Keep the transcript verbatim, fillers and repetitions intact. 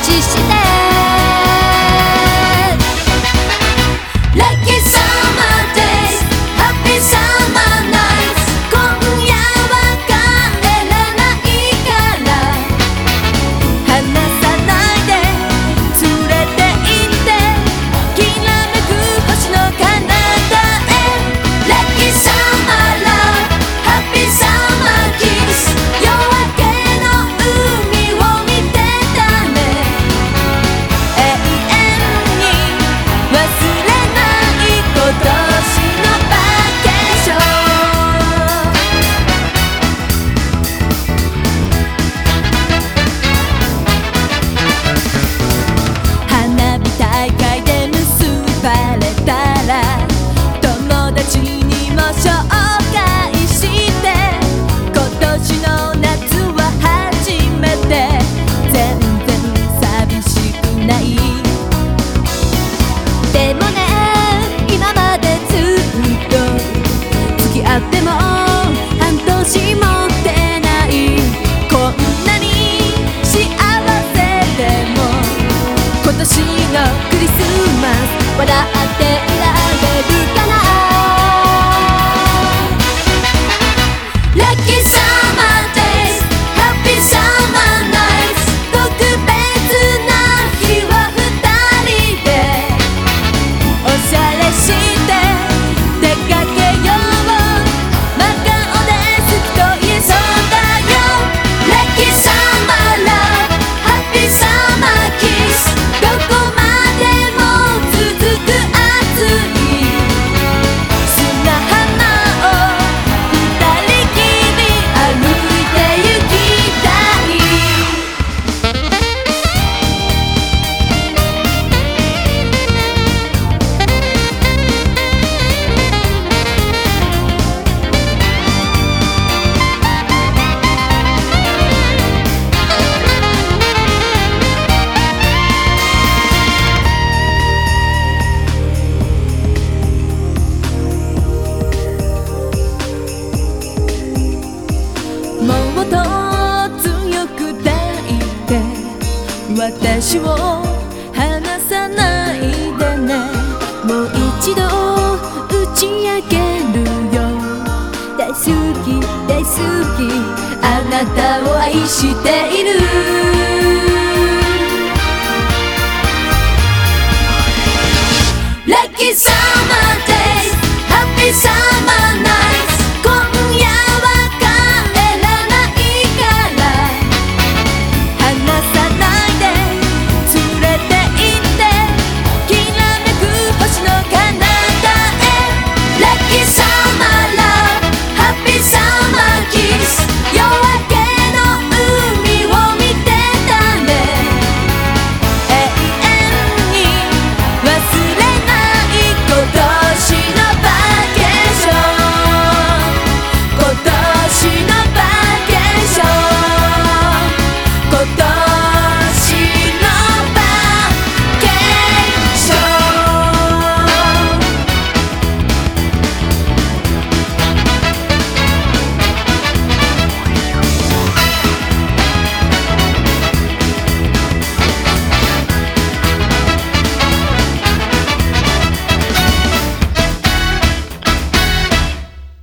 話して。ラッキーサマーデイズ、ハッピーサマーナイツ。今夜は帰らないから離さないで、連れて行ってきらめく星の彼方へ。ラッキーサマーラブ、ハッピーサマーキス。夜明けの海を見てたね。永遠に忘れない今年のバケーション。花火大会で結ばれたら友達にも紹介して、今年の夏は初めて。全然寂しくない。でもね、今までずっと付き合っても半年もってない。こんなに幸せでも今年のクリスマス笑っていられるかな。ラッキーサマーデイズ、ハッピーサマーナイツ。特別な日は二人でおしゃれして出かけよう。真顔で好きと言えそうだよ。ラッキーサマーラブ、ハッピーサマーキス。どこまでも続く熱い砂浜を二人きり歩いて行きたい。もっと強く抱いて私を離さないでね。もう一度打ち明けるよ。大好き大好き、あなたを愛している。